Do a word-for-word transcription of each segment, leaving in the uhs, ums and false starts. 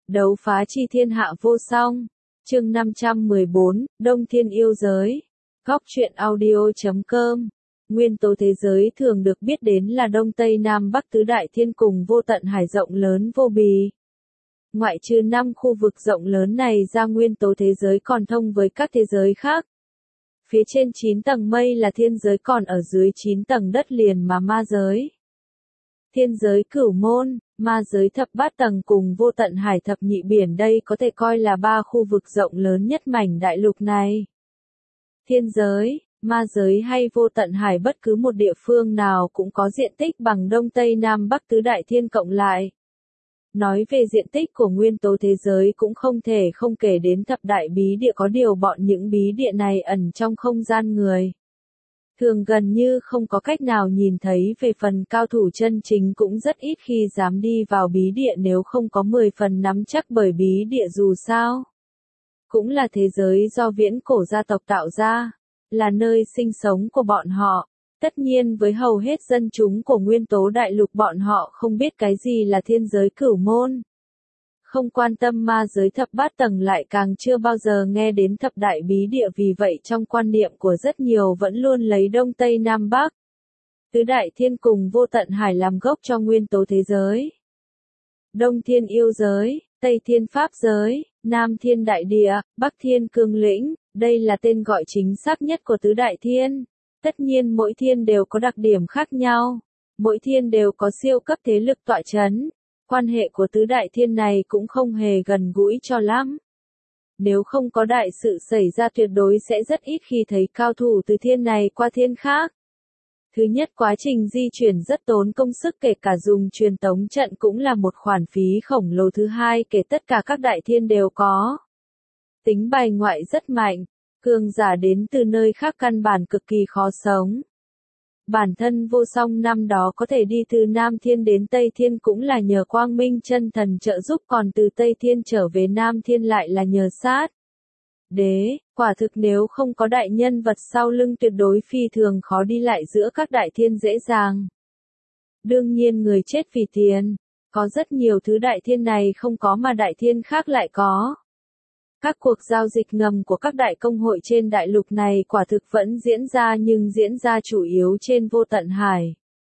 Đấu phá chi thiên hạ vô song. Chương năm trăm mười bốn, Đông Thiên yêu giới. Góc truyện audio chấm com. Nguyên tố thế giới thường được biết đến là Đông Tây Nam Bắc tứ đại thiên cùng vô tận hải rộng lớn vô bì. Ngoại trừ năm khu vực rộng lớn này ra, nguyên tố thế giới còn thông với các thế giới khác. Phía trên chín tầng mây là thiên giới, còn ở dưới chín tầng đất liền mà ma giới. Thiên giới cửu môn, ma giới thập bát tầng cùng vô tận hải thập nhị biển, đây có thể coi là ba khu vực rộng lớn nhất mảnh đại lục này. Thiên giới, ma giới hay vô tận hải, bất cứ một địa phương nào cũng có diện tích bằng Đông Tây Nam Bắc tứ đại thiên cộng lại. Nói về diện tích của nguyên tố thế giới cũng không thể không kể đến thập đại bí địa, có điều bọn những bí địa này ẩn trong không gian người. Thường gần như không có cách nào nhìn thấy, về phần cao thủ chân chính cũng rất ít khi dám đi vào bí địa nếu không có mười phần nắm chắc, bởi bí địa dù sao cũng là thế giới do viễn cổ gia tộc tạo ra, là nơi sinh sống của bọn họ. Tất nhiên với hầu hết dân chúng của nguyên tố đại lục, bọn họ không biết cái gì là thiên giới cửu môn. Không quan tâm ma giới thập bát tầng, lại càng chưa bao giờ nghe đến thập đại bí địa, vì vậy trong quan niệm của rất nhiều vẫn luôn lấy Đông Tây Nam Bắc tứ đại thiên cùng vô tận hải làm gốc cho nguyên tố thế giới. Đông Thiên yêu giới, Tây Thiên pháp giới, Nam Thiên đại địa, Bắc Thiên cương lĩnh, đây là tên gọi chính xác nhất của tứ đại thiên. Tất nhiên mỗi thiên đều có đặc điểm khác nhau, mỗi thiên đều có siêu cấp thế lực tọa chấn. Quan hệ của tứ đại thiên này cũng không hề gần gũi cho lắm. Nếu không có đại sự xảy ra, tuyệt đối sẽ rất ít khi thấy cao thủ từ thiên này qua thiên khác. Thứ nhất, quá trình di chuyển rất tốn công sức, kể cả dùng truyền tống trận cũng là một khoản phí khổng lồ. Thứ hai, kể tất cả các đại thiên đều có tính bài ngoại rất mạnh, cường giả đến từ nơi khác căn bản cực kỳ khó sống. Bản thân Vô Song năm đó có thể đi từ Nam Thiên đến Tây Thiên cũng là nhờ Quang Minh chân thần trợ giúp, còn từ Tây Thiên trở về Nam Thiên lại là nhờ sát đế. Quả thực nếu không có đại nhân vật sau lưng, tuyệt đối phi thường khó đi lại giữa các đại thiên dễ dàng. Đương nhiên người chết vì tiền, có rất nhiều thứ đại thiên này không có mà đại thiên khác lại có. Các cuộc giao dịch ngầm của các đại công hội trên đại lục này quả thực vẫn diễn ra, nhưng diễn ra chủ yếu trên vô tận hải.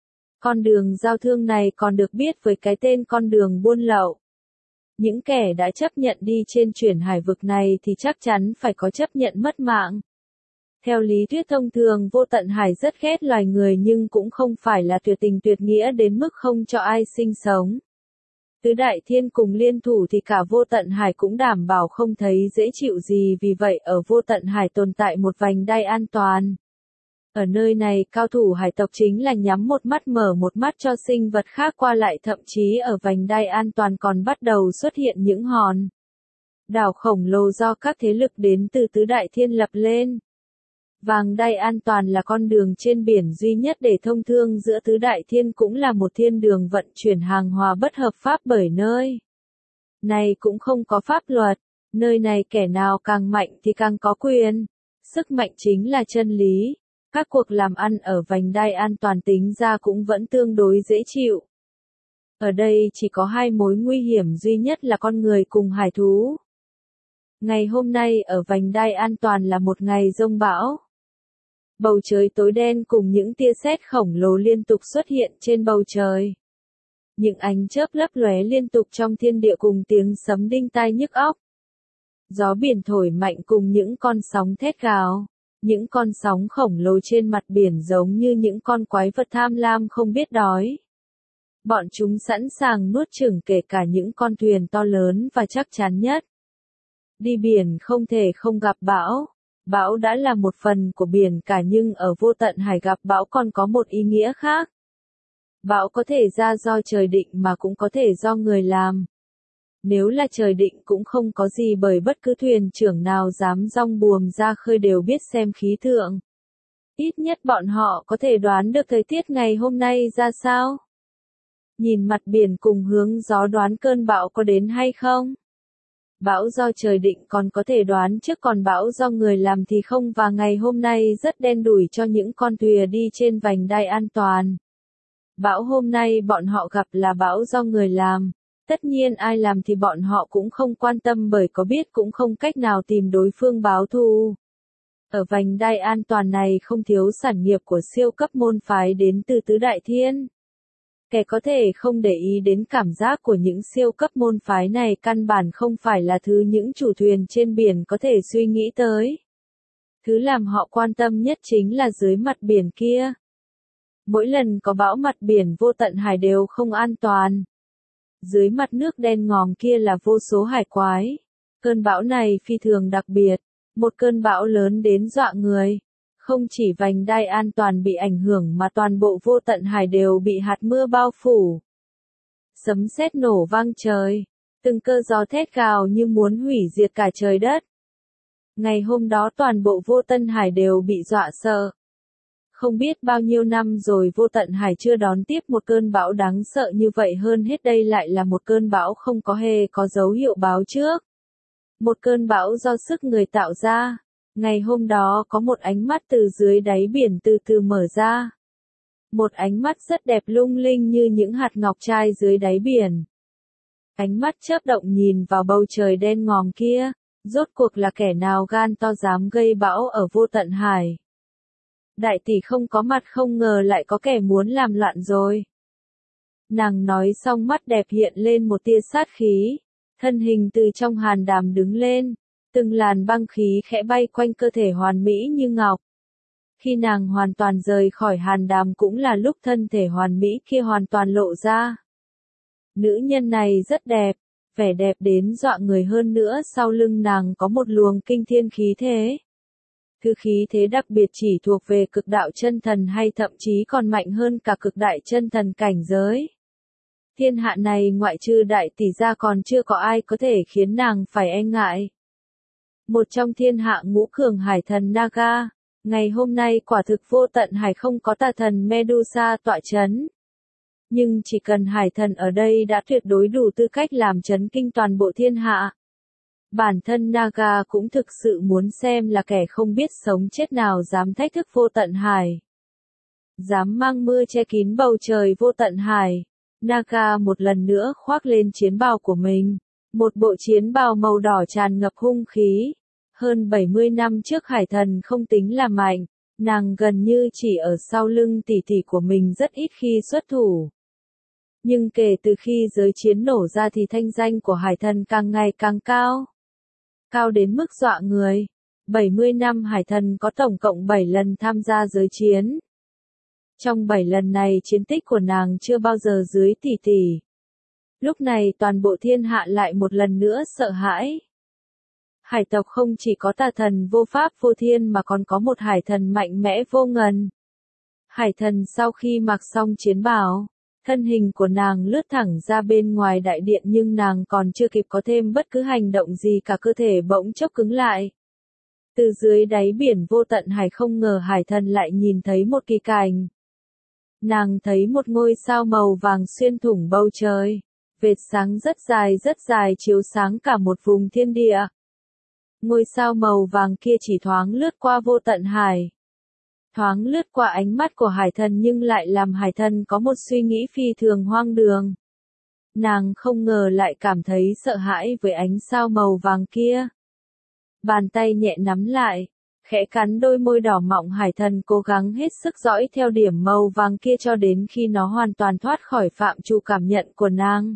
Con đường giao thương này còn được biết với cái tên con đường buôn lậu. Những kẻ đã chấp nhận đi trên chuyển hải vực này thì chắc chắn phải có chấp nhận mất mạng. Theo lý thuyết thông thường, vô tận hải rất ghét loài người, nhưng cũng không phải là tuyệt tình tuyệt nghĩa đến mức không cho ai sinh sống. Tứ đại thiên cùng liên thủ thì cả vô tận hải cũng đảm bảo không thấy dễ chịu gì, vì vậy ở vô tận hải tồn tại một vành đai an toàn. Ở nơi này, cao thủ hải tộc chính là nhắm một mắt mở một mắt cho sinh vật khác qua lại, thậm chí ở vành đai an toàn còn bắt đầu xuất hiện những hòn đảo khổng lồ do các thế lực đến từ tứ đại thiên lập lên. Vành đai an toàn là con đường trên biển duy nhất để thông thương giữa tứ đại thiên, cũng là một thiên đường vận chuyển hàng hóa bất hợp pháp, bởi nơi này cũng không có pháp luật. Nơi này kẻ nào càng mạnh thì càng có quyền. Sức mạnh chính là chân lý. Các cuộc làm ăn ở vành đai an toàn tính ra cũng vẫn tương đối dễ chịu. Ở đây chỉ có hai mối nguy hiểm duy nhất là con người cùng hải thú. Ngày hôm nay ở vành đai an toàn là một ngày giông bão. Bầu trời tối đen cùng những tia sét khổng lồ liên tục xuất hiện trên bầu trời. Những ánh chớp lấp lóe liên tục trong thiên địa cùng tiếng sấm đinh tai nhức óc. Gió biển thổi mạnh cùng những con sóng thét gào. Những con sóng khổng lồ trên mặt biển giống như những con quái vật tham lam không biết đói. Bọn chúng sẵn sàng nuốt chửng kể cả những con thuyền to lớn và chắc chắn nhất. Đi biển không thể không gặp bão. Bão đã là một phần của biển cả, nhưng ở vô tận hải gặp bão còn có một ý nghĩa khác. Bão có thể ra do trời định mà cũng có thể do người làm. Nếu là trời định cũng không có gì, bởi bất cứ thuyền trưởng nào dám dong buồm ra khơi đều biết xem khí tượng. Ít nhất bọn họ có thể đoán được thời tiết ngày hôm nay ra sao. Nhìn mặt biển cùng hướng gió đoán cơn bão có đến hay không. Bão do trời định còn có thể đoán trước, còn bão do người làm thì không, và ngày hôm nay rất đen đủi cho những con thuyền đi trên vành đai an toàn. Bão hôm nay bọn họ gặp là bão do người làm. Tất nhiên ai làm thì bọn họ cũng không quan tâm bởi có biết cũng không cách nào tìm đối phương báo thù. Ở vành đai an toàn này không thiếu sản nghiệp của siêu cấp môn phái đến từ tứ đại thiên. Kẻ có thể không để ý đến cảm giác của những siêu cấp môn phái này căn bản không phải là thứ những chủ thuyền trên biển có thể suy nghĩ tới. Thứ làm họ quan tâm nhất chính là dưới mặt biển kia. Mỗi lần có bão mặt biển vô tận hải đều không an toàn. Dưới mặt nước đen ngòm kia là vô số hải quái. Cơn bão này phi thường đặc biệt, một cơn bão lớn đến dọa người. Không chỉ vành đai an toàn bị ảnh hưởng mà toàn bộ vô tận hải đều bị hạt mưa bao phủ. Sấm sét nổ vang trời, từng cơn gió thét gào như muốn hủy diệt cả trời đất. Ngày hôm đó toàn bộ vô tận hải đều bị dọa sợ. Không biết bao nhiêu năm rồi vô tận hải chưa đón tiếp một cơn bão đáng sợ như vậy, hơn hết đây lại là một cơn bão không có hề có dấu hiệu báo trước. Một cơn bão do sức người tạo ra. Ngày hôm đó có một ánh mắt từ dưới đáy biển từ từ mở ra. Một ánh mắt rất đẹp lung linh như những hạt ngọc trai dưới đáy biển. Ánh mắt chớp động nhìn vào bầu trời đen ngòm kia, rốt cuộc là kẻ nào gan to dám gây bão ở vô tận hải. Đại tỷ không có mặt, không ngờ lại có kẻ muốn làm loạn rồi. Nàng nói xong mắt đẹp hiện lên một tia sát khí, thân hình từ trong hàn đàm đứng lên. Từng làn băng khí khẽ bay quanh cơ thể hoàn mỹ như ngọc. Khi nàng hoàn toàn rời khỏi hàn đàm cũng là lúc thân thể hoàn mỹ kia hoàn toàn lộ ra. Nữ nhân này rất đẹp, vẻ đẹp đến dọa người, hơn nữa sau lưng nàng có một luồng kinh thiên khí thế. Thứ khí thế đặc biệt chỉ thuộc về cực đạo chân thần hay thậm chí còn mạnh hơn cả cực đại chân thần cảnh giới. Thiên hạ này ngoại trừ đại tỷ ra còn chưa có ai có thể khiến nàng phải e ngại. Một trong thiên hạ ngũ cường hải thần Naga, ngày hôm nay quả thực vô tận hải không có tà thần Medusa tọa chấn. Nhưng chỉ cần hải thần ở đây đã tuyệt đối đủ tư cách làm chấn kinh toàn bộ thiên hạ. Bản thân Naga cũng thực sự muốn xem là kẻ không biết sống chết nào dám thách thức vô tận hải. Dám mang mưa che kín bầu trời vô tận hải. Naga một lần nữa khoác lên chiến bào của mình. Một bộ chiến bào màu đỏ tràn ngập hung khí. Hơn bảy mươi năm trước hải thần không tính là mạnh, nàng gần như chỉ ở sau lưng tỷ tỷ của mình rất ít khi xuất thủ. Nhưng kể từ khi giới chiến nổ ra thì thanh danh của hải thần càng ngày càng cao. Cao đến mức dọa người. bảy mươi năm hải thần có tổng cộng bảy lần tham gia giới chiến. Trong bảy lần này chiến tích của nàng chưa bao giờ dưới tỷ tỷ. Lúc này toàn bộ thiên hạ lại một lần nữa sợ hãi. Hải tộc không chỉ có tà thần vô pháp vô thiên mà còn có một hải thần mạnh mẽ vô ngần. Hải thần sau khi mặc xong chiến bào, thân hình của nàng lướt thẳng ra bên ngoài đại điện, nhưng nàng còn chưa kịp có thêm bất cứ hành động gì cả cơ thể bỗng chốc cứng lại. Từ dưới đáy biển vô tận hải không ngờ hải thần lại nhìn thấy một kỳ cảnh. Nàng thấy một ngôi sao màu vàng xuyên thủng bầu trời, vệt sáng rất dài rất dài chiếu sáng cả một vùng thiên địa. Ngôi sao màu vàng kia chỉ thoáng lướt qua vô tận hải. Thoáng lướt qua ánh mắt của hải thần nhưng lại làm hải thần có một suy nghĩ phi thường hoang đường. Nàng không ngờ lại cảm thấy sợ hãi với ánh sao màu vàng kia. Bàn tay nhẹ nắm lại, khẽ cắn đôi môi đỏ mọng, hải thần cố gắng hết sức dõi theo điểm màu vàng kia cho đến khi nó hoàn toàn thoát khỏi phạm trù cảm nhận của nàng.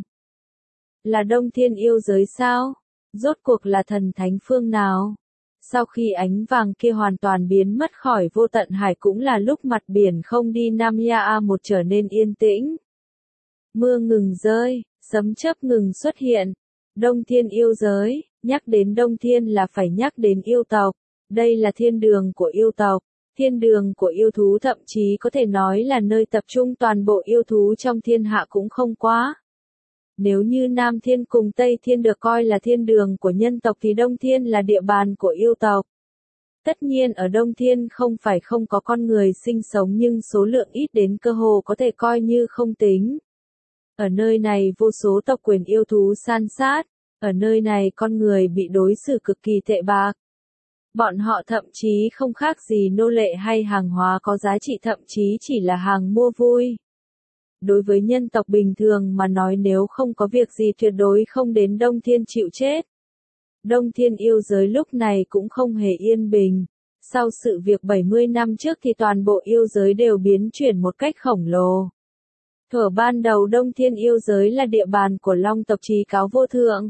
Là Đông Thiên yêu giới sao? Rốt cuộc là thần thánh phương nào? Sau khi ánh vàng kia hoàn toàn biến mất khỏi vô tận hải cũng là lúc mặt biển không đi Nam Ya một trở nên yên tĩnh. Mưa ngừng rơi, sấm chớp ngừng xuất hiện. Đông Thiên yêu giới, nhắc đến Đông Thiên là phải nhắc đến yêu tộc. Đây là thiên đường của yêu tộc, thiên đường của yêu thú, thậm chí có thể nói là nơi tập trung toàn bộ yêu thú trong thiên hạ cũng không quá. Nếu như Nam Thiên cùng Tây Thiên được coi là thiên đường của nhân tộc thì Đông Thiên là địa bàn của yêu tộc. Tất nhiên ở Đông Thiên không phải không có con người sinh sống, nhưng số lượng ít đến cơ hồ có thể coi như không tính. Ở nơi này vô số tộc quyền yêu thú san sát, ở nơi này con người bị đối xử cực kỳ tệ bạc. Bọn họ thậm chí không khác gì nô lệ hay hàng hóa có giá trị, thậm chí chỉ là hàng mua vui. Đối với nhân tộc bình thường mà nói nếu không có việc gì tuyệt đối không đến Đông Thiên chịu chết. Đông Thiên yêu giới lúc này cũng không hề yên bình. Sau sự việc bảy mươi năm trước thì toàn bộ yêu giới đều biến chuyển một cách khổng lồ. Thuở ban đầu Đông Thiên yêu giới là địa bàn của Long tộc Chí Cáo Vô Thượng.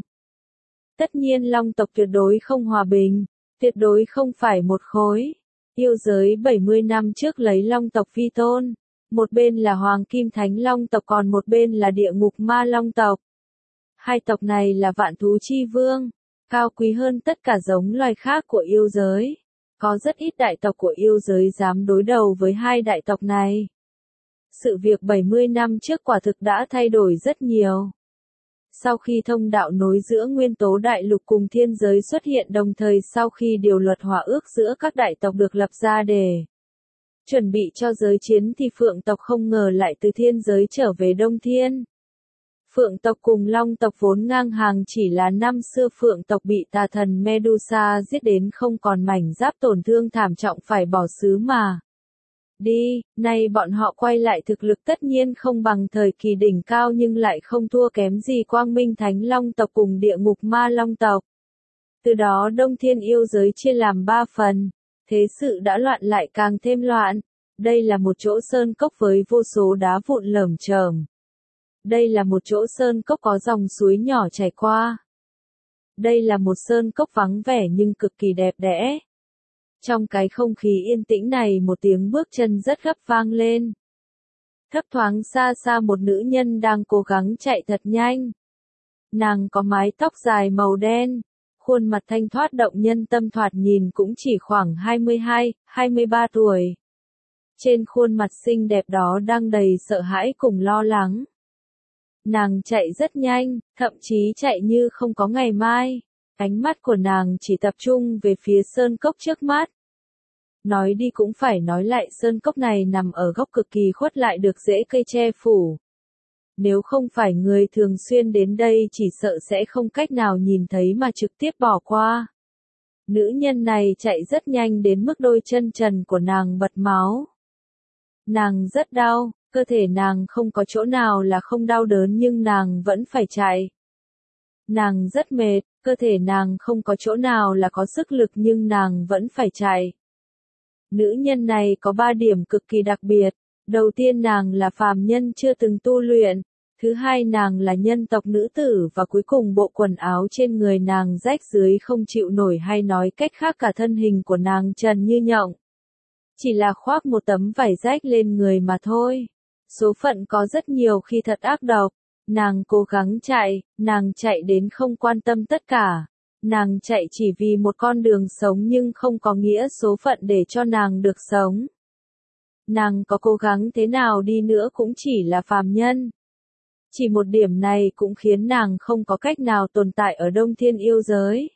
Tất nhiên Long tộc tuyệt đối không hòa bình, tuyệt đối không phải một khối. Yêu giới bảy mươi năm trước lấy Long tộc vi tôn, một bên là Hoàng Kim Thánh Long tộc còn một bên là Địa Ngục Ma Long tộc. Hai tộc này là vạn thú chi vương, cao quý hơn tất cả giống loài khác của yêu giới. Có rất ít đại tộc của yêu giới dám đối đầu với hai đại tộc này. Sự việc bảy mươi năm trước quả thực đã thay đổi rất nhiều. Sau khi thông đạo nối giữa nguyên tố đại lục cùng thiên giới xuất hiện đồng thời sau khi điều luật hòa ước giữa các đại tộc được lập ra để chuẩn bị cho giới chiến thì Phượng tộc không ngờ lại từ thiên giới trở về Đông Thiên. Phượng tộc cùng Long tộc vốn ngang hàng chỉ là năm xưa Phượng tộc bị tà thần Medusa giết đến không còn mảnh giáp tổn thương thảm trọng phải bỏ xứ mà đi, nay bọn họ quay lại thực lực tất nhiên không bằng thời kỳ đỉnh cao nhưng lại không thua kém gì Quang Minh Thánh Long tộc cùng Địa Ngục Ma Long tộc. Từ đó Đông Thiên yêu giới chia làm ba phần, thế sự đã loạn lại càng thêm loạn. Đây là một chỗ sơn cốc với vô số đá vụn lởm chởm. Đây là một chỗ sơn cốc có dòng suối nhỏ chảy qua. Đây là một sơn cốc vắng vẻ nhưng cực kỳ đẹp đẽ. Trong cái không khí yên tĩnh này một tiếng bước chân rất gấp vang lên. Thấp thoáng xa xa một nữ nhân đang cố gắng chạy thật nhanh. Nàng có mái tóc dài màu đen, khuôn mặt thanh thoát động nhân tâm thoạt nhìn cũng chỉ khoảng hai mươi hai, hai mươi ba tuổi. Trên khuôn mặt xinh đẹp đó đang đầy sợ hãi cùng lo lắng. Nàng chạy rất nhanh, thậm chí chạy như không có ngày mai. Ánh mắt của nàng chỉ tập trung về phía sơn cốc trước mắt. Nói đi cũng phải nói lại sơn cốc này nằm ở góc cực kỳ khuất lại được rễ cây che phủ. Nếu không phải người thường xuyên đến đây chỉ sợ sẽ không cách nào nhìn thấy mà trực tiếp bỏ qua. Nữ nhân này chạy rất nhanh đến mức đôi chân trần của nàng bật máu. Nàng rất đau, cơ thể nàng không có chỗ nào là không đau đớn nhưng nàng vẫn phải chạy. Nàng rất mệt, cơ thể nàng không có chỗ nào là có sức lực nhưng nàng vẫn phải chạy. Nữ nhân này có ba điểm cực kỳ đặc biệt. Đầu tiên nàng là phàm nhân chưa từng tu luyện. Thứ hai nàng là nhân tộc nữ tử và cuối cùng bộ quần áo trên người nàng rách rưới không chịu nổi hay nói cách khác cả thân hình của nàng trần như nhộng. Chỉ là khoác một tấm vải rách lên người mà thôi. Số phận có rất nhiều khi thật ác độc. Nàng cố gắng chạy, nàng chạy đến không quan tâm tất cả. Nàng chạy chỉ vì một con đường sống nhưng không có nghĩa số phận để cho nàng được sống. Nàng có cố gắng thế nào đi nữa cũng chỉ là phàm nhân. Chỉ một điểm này cũng khiến nàng không có cách nào tồn tại ở Đông Thiên yêu giới.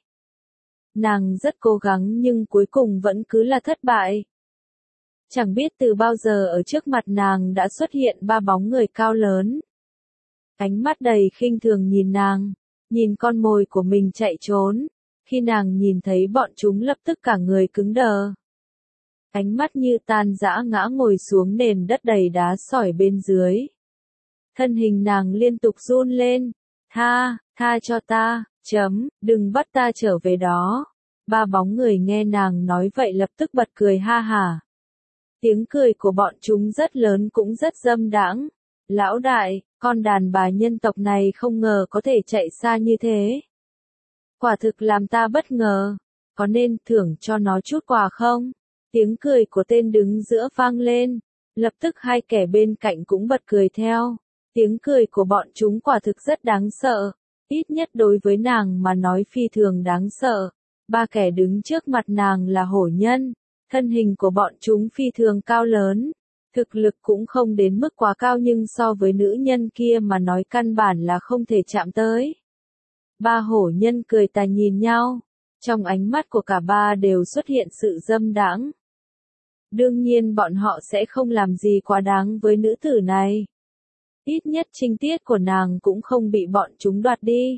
Nàng rất cố gắng nhưng cuối cùng vẫn cứ là thất bại. Chẳng biết từ bao giờ ở trước mặt nàng đã xuất hiện ba bóng người cao lớn. Ánh mắt đầy khinh thường nhìn nàng, nhìn con mồi của mình chạy trốn. Khi nàng nhìn thấy bọn chúng lập tức cả người cứng đờ. Ánh mắt như tan rã ngã ngồi xuống nền đất đầy đá sỏi bên dưới. Thân hình nàng liên tục run lên. Tha, tha cho ta, chấm, đừng bắt ta trở về đó. Ba bóng người nghe nàng nói vậy lập tức bật cười ha hả. Tiếng cười của bọn chúng rất lớn cũng rất dâm đãng. Lão đại, con đàn bà nhân tộc này không ngờ có thể chạy xa như thế. Quả thực làm ta bất ngờ. Có nên thưởng cho nó chút quà không? Tiếng cười của tên đứng giữa vang lên. Lập tức hai kẻ bên cạnh cũng bật cười theo. Tiếng cười của bọn chúng quả thực rất đáng sợ. Ít nhất đối với nàng mà nói phi thường đáng sợ. Ba kẻ đứng trước mặt nàng là hổ nhân. Thân hình của bọn chúng phi thường cao lớn. Thực lực cũng không đến mức quá cao nhưng so với nữ nhân kia mà nói căn bản là không thể chạm tới. Ba hổ nhân cười tà nhìn nhau. Trong ánh mắt của cả ba đều xuất hiện sự dâm đãng. Đương nhiên bọn họ sẽ không làm gì quá đáng với nữ tử này. Ít nhất trinh tiết của nàng cũng không bị bọn chúng đoạt đi.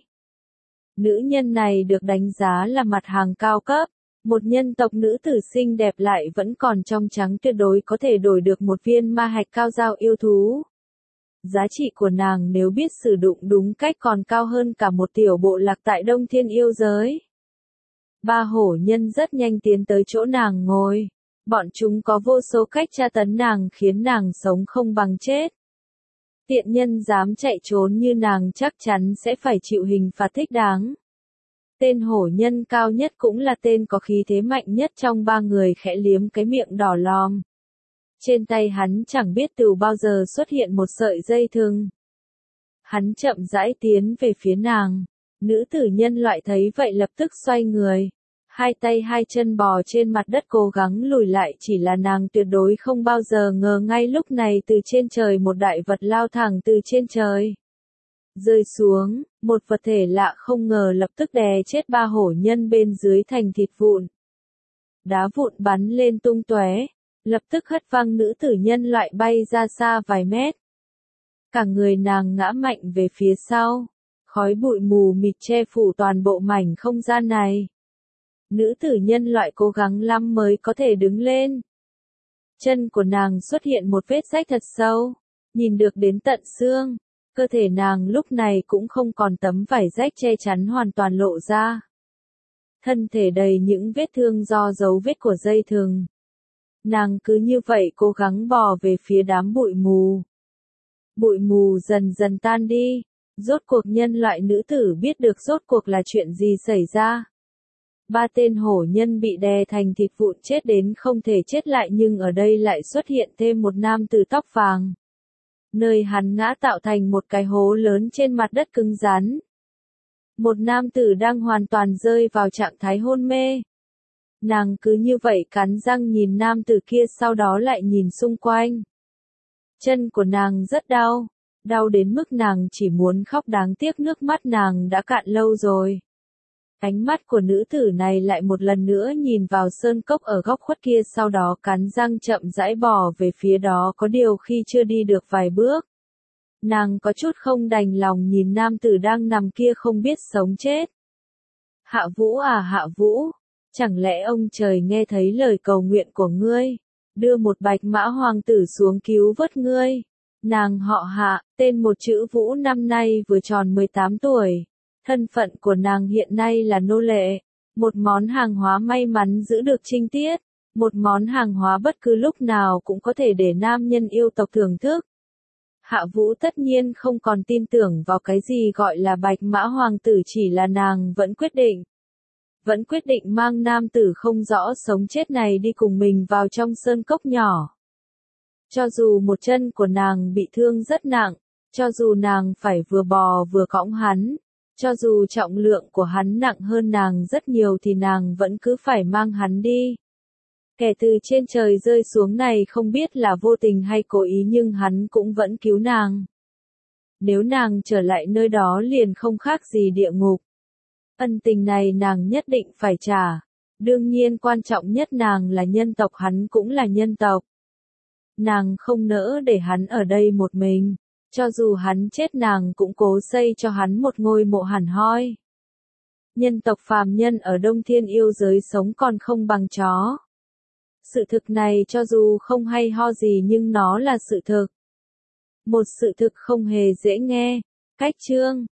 Nữ nhân này được đánh giá là mặt hàng cao cấp. Một nhân tộc nữ tử xinh đẹp lại vẫn còn trong trắng tuyệt đối có thể đổi được một viên ma hạch cao dao yêu thú. Giá trị của nàng nếu biết sử dụng đúng cách còn cao hơn cả một tiểu bộ lạc tại Đông Thiên yêu giới. Ba hổ nhân rất nhanh tiến tới chỗ nàng ngồi. Bọn chúng có vô số cách tra tấn nàng khiến nàng sống không bằng chết. Tiện nhân dám chạy trốn như nàng chắc chắn sẽ phải chịu hình phạt thích đáng. Tên hổ nhân cao nhất cũng là tên có khí thế mạnh nhất trong ba người khẽ liếm cái miệng đỏ lòm. Trên tay hắn chẳng biết từ bao giờ xuất hiện một sợi dây thừng. Hắn chậm rãi tiến về phía nàng. Nữ tử nhân loại thấy vậy lập tức xoay người. Hai tay hai chân bò trên mặt đất cố gắng lùi lại, chỉ là nàng tuyệt đối không bao giờ ngờ ngay lúc này từ trên trời một đại vật lao thẳng từ trên trời. Rơi xuống, một vật thể lạ không ngờ lập tức đè chết ba hổ nhân bên dưới thành thịt vụn. Đá vụn bắn lên tung tóe, lập tức hất văng nữ tử nhân loại bay ra xa vài mét. Cả người nàng ngã mạnh về phía sau, khói bụi mù mịt che phủ toàn bộ mảnh không gian này. Nữ tử nhân loại cố gắng lắm mới có thể đứng lên. Chân của nàng xuất hiện một vết rách thật sâu, nhìn được đến tận xương. Cơ thể nàng lúc này cũng không còn tấm vải rách che chắn hoàn toàn lộ ra. Thân thể đầy những vết thương do dấu vết của dây thừng. Nàng cứ như vậy cố gắng bò về phía đám bụi mù. Bụi mù dần dần tan đi. Rốt cuộc nhân loại nữ tử biết được rốt cuộc là chuyện gì xảy ra. Ba tên hổ nhân bị đè thành thịt vụn chết đến không thể chết lại, nhưng ở đây lại xuất hiện thêm một nam tử tóc vàng. Nơi hắn ngã tạo thành một cái hố lớn trên mặt đất cứng rắn. Một nam tử đang hoàn toàn rơi vào trạng thái hôn mê. Nàng cứ như vậy cắn răng nhìn nam tử kia, sau đó lại nhìn xung quanh. Chân của nàng rất đau, đau đến mức nàng chỉ muốn khóc, đáng tiếc nước mắt nàng đã cạn lâu rồi. Ánh mắt của nữ tử này lại một lần nữa nhìn vào sơn cốc ở góc khuất kia, sau đó cắn răng chậm rãi bò về phía đó, có điều khi chưa đi được vài bước. Nàng có chút không đành lòng nhìn nam tử đang nằm kia không biết sống chết. Hạ Vũ à Hạ Vũ, chẳng lẽ ông trời nghe thấy lời cầu nguyện của ngươi, đưa một bạch mã hoàng tử xuống cứu vớt ngươi. Nàng họ Hạ, tên một chữ Vũ, năm nay vừa tròn mười tám tuổi. Thân phận của nàng hiện nay là nô lệ, một món hàng hóa may mắn giữ được trinh tiết, một món hàng hóa bất cứ lúc nào cũng có thể để nam nhân yêu tộc thưởng thức. Hạ Vũ tất nhiên không còn tin tưởng vào cái gì gọi là bạch mã hoàng tử, chỉ là nàng vẫn quyết định. Vẫn quyết định mang nam tử không rõ sống chết này đi cùng mình vào trong sơn cốc nhỏ. Cho dù một chân của nàng bị thương rất nặng, cho dù nàng phải vừa bò vừa cõng hắn, cho dù trọng lượng của hắn nặng hơn nàng rất nhiều thì nàng vẫn cứ phải mang hắn đi. Kẻ từ trên trời rơi xuống này không biết là vô tình hay cố ý, nhưng hắn cũng vẫn cứu nàng. Nếu nàng trở lại nơi đó liền không khác gì địa ngục. Ân tình này nàng nhất định phải trả. Đương nhiên quan trọng nhất, nàng là nhân tộc, hắn cũng là nhân tộc. Nàng không nỡ để hắn ở đây một mình. Cho dù hắn chết nàng cũng cố xây cho hắn một ngôi mộ hẳn hoi. Nhân tộc phàm nhân ở Đông Thiên yêu giới sống còn không bằng chó. Sự thực này cho dù không hay ho gì nhưng nó là sự thực. Một sự thực không hề dễ nghe. Cách chương